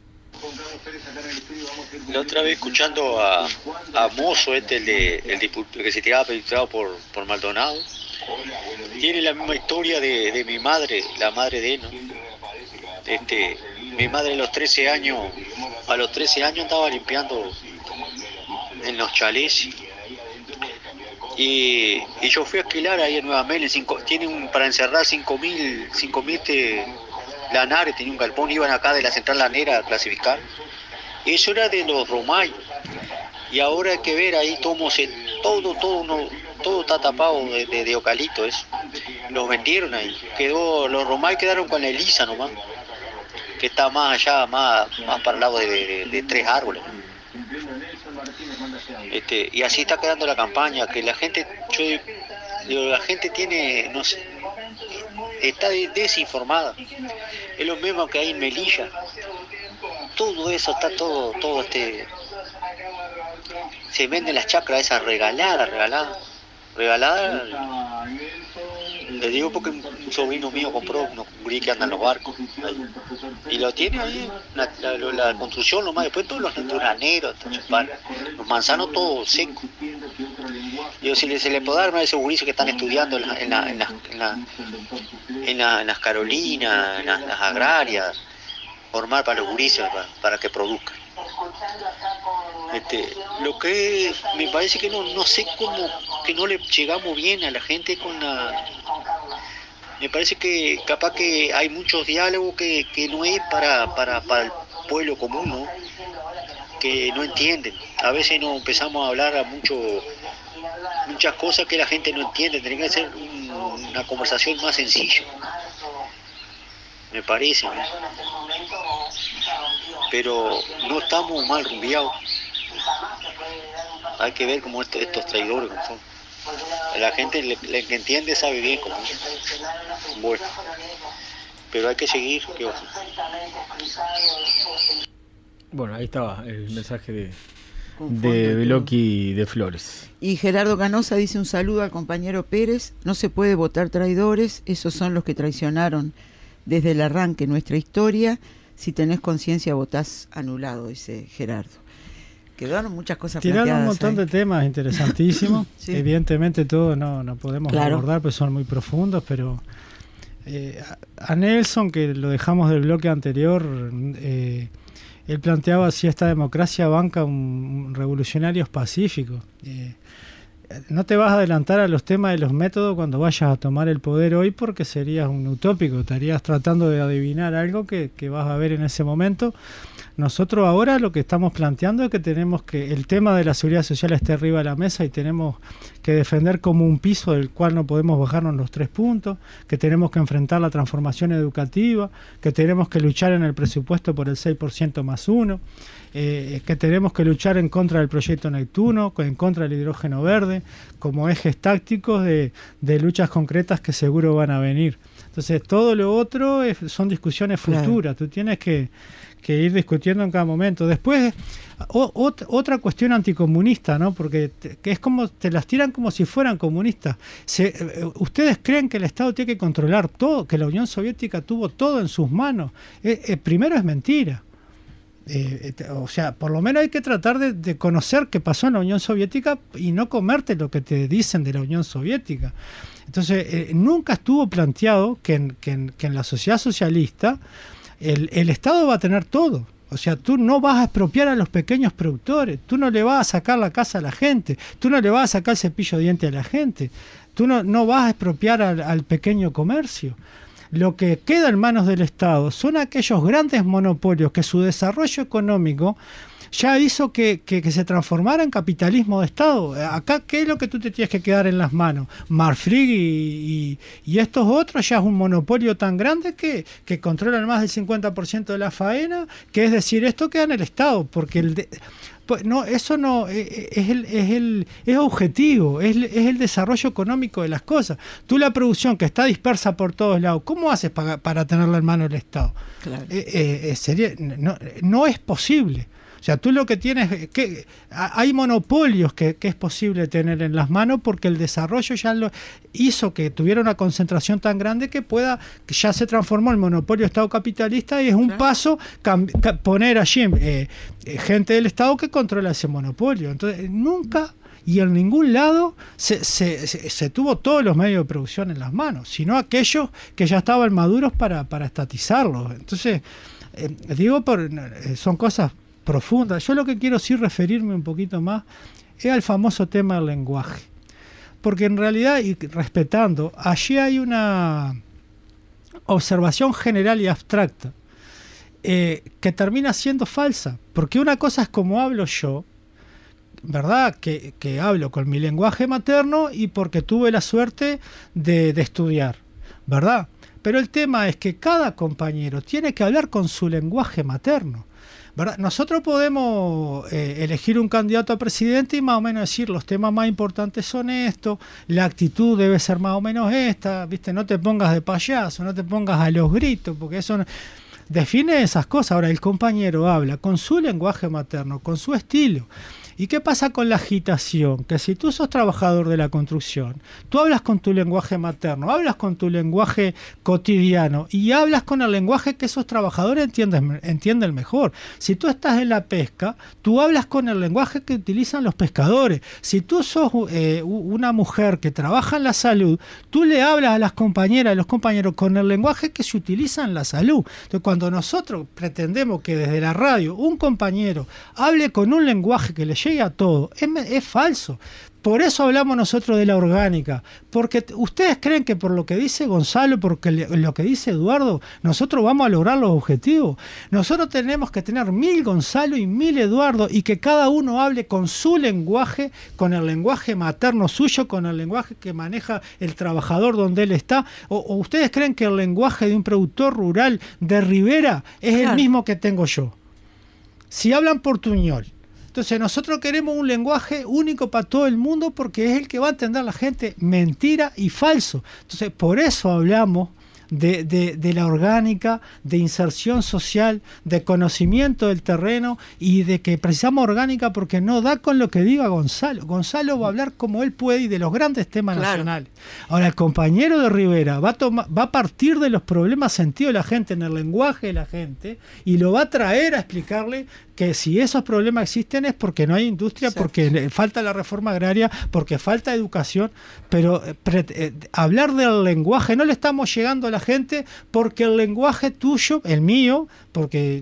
La otra vez escuchando a Mozo, el que se tiraba diputado por Maldonado, tiene la misma historia de mi madre, la madre de él, ¿no? Mi madre a los 13 años andaba limpiando en los chalés y yo fui a alquilar ahí en Nueva Mel, tiene para encerrar 5.000 lanares, tenía un galpón, iban acá de la central lanera a clasificar. Eso era de los Romay y ahora hay que ver ahí todo está tapado de eucalipto, eso. Los vendieron ahí, los Romay quedaron con la Elisa nomás, que está más allá, más para el lado de 3 árboles. Y así está quedando la campaña, que la gente, la gente tiene, no sé, está desinformada. Es lo mismo que hay en Melilla. Todo eso está todo se venden las chacras esas regaladas. Le digo porque un sobrino mío compró unos gurí que andan en los barcos ahí. Y lo tiene ahí, la construcción nomás, después todos los duraneros, los manzanos todos secos. Digo, si se le puede dar a esos gurises que están estudiando en las Carolinas, en las agrarias, formar para los gurises, para que produzcan. Lo que me parece que no sé cómo que no le llegamos bien a la gente me parece que capaz que hay muchos diálogos que no es para el pueblo común, ¿no? Que no entienden. A veces nos empezamos a hablar muchas cosas que la gente no entiende. Tendría que ser una conversación más sencilla, me parece, ¿no? Pero no estamos mal rumbeados. Hay que ver cómo estos traidores son. La gente que entiende sabe bien cómo es. Bueno, pero hay que seguir. Bueno, ahí estaba el mensaje de Beloki de Flores. Y Gerardo Canosa dice: un saludo al compañero Pérez. No se puede votar traidores, esos son los que traicionaron desde el arranque nuestra historia. Si tenés conciencia votás anulado, dice Gerardo. Quedaron muchas cosas planteadas. Tiraron un montón de temas interesantísimos. Sí. Evidentemente todos no podemos abordar, pues son muy profundos, pero a Nelson, que lo dejamos del bloque anterior, él planteaba si esta democracia banca un revolucionarios pacíficos. no te vas a adelantar a los temas de los métodos cuando vayas a tomar el poder hoy, porque serías un utópico, estarías tratando de adivinar algo que vas a ver en ese momento. Nosotros ahora lo que estamos planteando es que tenemos que el tema de la seguridad social esté arriba de la mesa y tenemos que defender como un piso del cual no podemos bajarnos los 3 puntos, que tenemos que enfrentar la transformación educativa, que tenemos que luchar en el presupuesto por el 6% más 1, que tenemos que luchar en contra del proyecto Neptuno, en contra del hidrógeno verde, como ejes tácticos de luchas concretas que seguro van a venir. Entonces todo lo otro son discusiones futuras, tú tienes que ir discutiendo en cada momento. Después, otra cuestión anticomunista, ¿no? Porque que es como, te las tiran como si fueran comunistas. Ustedes creen que el Estado tiene que controlar todo, que la Unión Soviética tuvo todo en sus manos. Primero es mentira. O sea, por lo menos hay que tratar de conocer qué pasó en la Unión Soviética y no comerte lo que te dicen de la Unión Soviética. Entonces, nunca estuvo planteado que en la sociedad socialista el Estado va a tener todo. O sea, tú no vas a expropiar a los pequeños productores, tú no le vas a sacar la casa a la gente, tú no le vas a sacar el cepillo de dientes a la gente, tú no vas a expropiar al pequeño comercio. Lo que queda en manos del Estado son aquellos grandes monopolios que su desarrollo económico ya hizo que se transformara en capitalismo de Estado. Acá, ¿qué es lo que tú te tienes que quedar en las manos? Marfrig y estos otros ya es un monopolio tan grande que controlan más del 50% de la faena, que es decir, esto queda en el Estado, porque no, eso no es objetivo, es el desarrollo económico de las cosas. Tú la producción que está dispersa por todos lados, ¿cómo haces para tenerla en manos del Estado? Claro. No es posible. O sea, tú lo que tienes que hay monopolios que es posible tener en las manos porque el desarrollo ya lo hizo que tuviera una concentración tan grande que ya se transformó el monopolio Estado capitalista y es un paso poner allí gente del Estado que controla ese monopolio. Entonces, nunca y en ningún lado se tuvo todos los medios de producción en las manos, sino aquellos que ya estaban maduros para estatizarlos. Entonces, son cosas profunda. Yo lo que quiero sí referirme un poquito más es al famoso tema del lenguaje, porque en realidad, y respetando, allí hay una observación general y abstracta que termina siendo falsa, porque una cosa es como hablo yo, ¿verdad? Que hablo con mi lenguaje materno y porque tuve la suerte de estudiar, ¿verdad? Pero el tema es que cada compañero tiene que hablar con su lenguaje materno, ¿verdad? Nosotros podemos elegir un candidato a presidente y más o menos decir los temas más importantes son estos, la actitud debe ser más o menos esta, ¿viste? No te pongas de payaso, no te pongas a los gritos, porque eso define esas cosas. Ahora, el compañero habla con su lenguaje materno, con su estilo. ¿Y qué pasa con la agitación? Que si tú sos trabajador de la construcción, tú hablas con tu lenguaje materno, hablas con tu lenguaje cotidiano y hablas con el lenguaje que esos trabajadores entienden mejor. Si tú estás en la pesca, tú hablas con el lenguaje que utilizan los pescadores. Si tú sos una mujer que trabaja en la salud, tú le hablas a las compañeras y los compañeros con el lenguaje que se utiliza en la salud. Entonces, cuando nosotros pretendemos que desde la radio un compañero hable con un lenguaje que le llegue a todo, es falso. Por eso hablamos nosotros de la orgánica, porque ustedes creen que por lo que dice Gonzalo, porque lo que dice Eduardo, nosotros vamos a lograr los objetivos. Nosotros tenemos que tener 1000 Gonzalo y 1000 Eduardo y que cada uno hable con su lenguaje, con el lenguaje materno suyo, con el lenguaje que maneja el trabajador donde él está. ¿O ustedes creen que el lenguaje de un productor rural de Rivera es el mismo que tengo yo? Si hablan portuñol. Entonces nosotros queremos un lenguaje único para todo el mundo porque es el que va a entender la gente, mentira y falso. Entonces por eso hablamos de la orgánica, de inserción social, de conocimiento del terreno y de que precisamos orgánica porque no da con lo que diga Gonzalo. Gonzalo va a hablar como él puede y de los grandes temas nacionales. Ahora el compañero de Rivera va a partir de los problemas sentidos de la gente en el lenguaje de la gente y lo va a traer a explicarle que si esos problemas existen es porque no hay industria, porque falta la reforma agraria, porque falta educación, pero hablar del lenguaje, no le estamos llegando a la la gente, porque el lenguaje tuyo, el mío, porque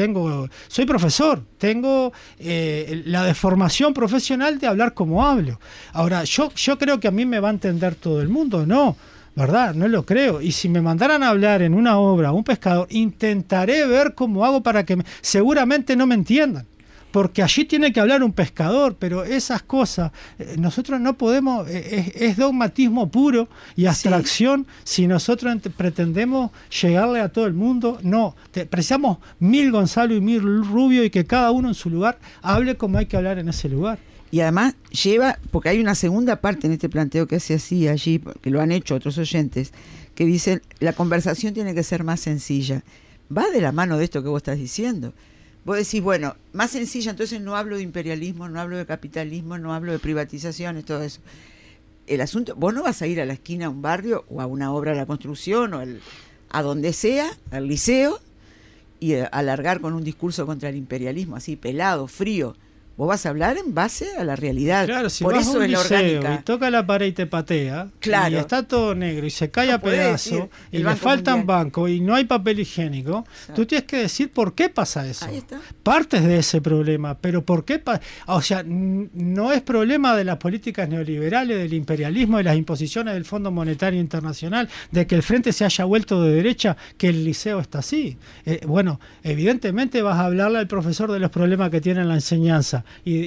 soy profesor, tengo la deformación profesional de hablar como hablo. Ahora, yo creo que a mí me va a entender todo el mundo, no, ¿verdad? No lo creo. Y si me mandaran a hablar en una obra a un pescador, intentaré ver cómo hago para que seguramente no me entiendan. Porque allí tiene que hablar un pescador, pero esas cosas nosotros no podemos, es dogmatismo puro y abstracción. Sí. Si nosotros pretendemos llegarle a todo el mundo, no, precisamos 1000 Gonzalo y 1000 Rubio, y que cada uno en su lugar hable como hay que hablar en ese lugar. Y además porque hay una segunda parte en este planteo que se hacía allí, que lo han hecho otros oyentes, que dicen, la conversación tiene que ser más sencilla. Va de la mano de esto que vos estás diciendo. Vos decís, bueno, más sencilla, entonces no hablo de imperialismo, no hablo de capitalismo, no hablo de privatizaciones, todo eso. El asunto, vos no vas a ir a la esquina a un barrio o a una obra de la construcción o a donde sea, al liceo, y alargar con un discurso contra el imperialismo, así pelado, frío. Vos vas a hablar en base a la realidad. Claro, si por vas eso a un en la liceo orgánica. Y toca la pared y te patea, claro, y está todo negro y se cae a pedazos y le faltan bancos y no hay papel higiénico, tú tienes que decir por qué pasa eso. Ahí está. Partes de ese problema, pero ¿por qué o sea, no es problema de las políticas neoliberales, del imperialismo, de las imposiciones del Fondo Monetario Internacional, de que el frente se haya vuelto de derecha, que el liceo está así. Bueno, evidentemente vas a hablarle al profesor de los problemas que tiene en la enseñanza,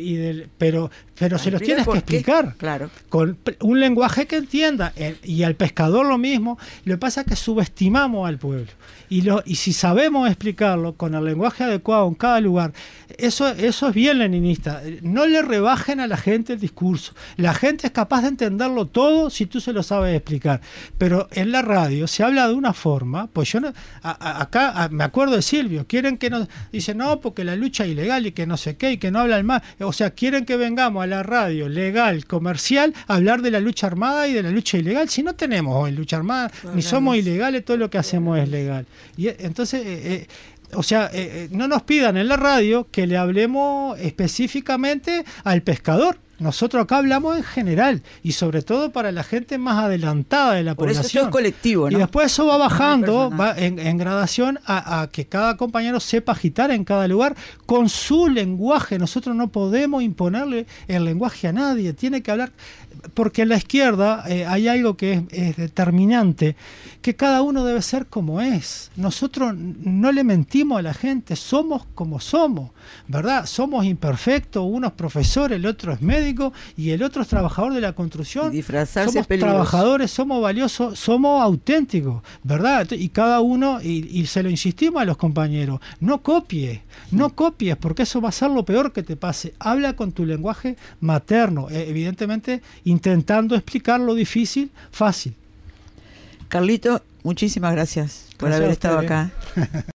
pero se los tienes que explicar, claro, con un lenguaje que entienda, y al pescador lo mismo. Lo que pasa es que subestimamos al pueblo, y si sabemos explicarlo con el lenguaje adecuado en cada lugar, eso es bien leninista. No le rebajen a la gente el discurso, la gente es capaz de entenderlo todo si tú se lo sabes explicar, pero en la radio se habla de una forma, pues yo acá me acuerdo de Silvio, quieren que nos dice no, porque la lucha es ilegal y que no sé qué, y que no hablan más, o sea, quieren que vengamos a la radio legal, comercial, a hablar de la lucha armada y de la lucha ilegal, si no tenemos hoy lucha armada, ni somos ilegales, todo lo que hacemos es legal. Y entonces, no nos pidan en la radio que le hablemos específicamente al pescador. Nosotros acá hablamos en general y sobre todo para la gente más adelantada de la población. Por eso es colectivo, ¿no? Y después eso va bajando, va en gradación a que cada compañero sepa agitar en cada lugar con su lenguaje. Nosotros no podemos imponerle el lenguaje a nadie, tiene que hablar, porque en la izquierda hay algo que es determinante, que cada uno debe ser como es. Nosotros no le mentimos a la gente, somos como somos, ¿verdad? Somos imperfectos, uno es profesor, el otro es médico y el otro es trabajador de la construcción. Y disfrazarse somos trabajadores, somos valiosos, somos auténticos, ¿verdad? Y cada uno, y se lo insistimos a los compañeros, no copies, porque eso va a ser lo peor que te pase. Habla con tu lenguaje materno, evidentemente intentando explicar lo difícil, fácil. Carlito, muchísimas gracias por haber estado acá.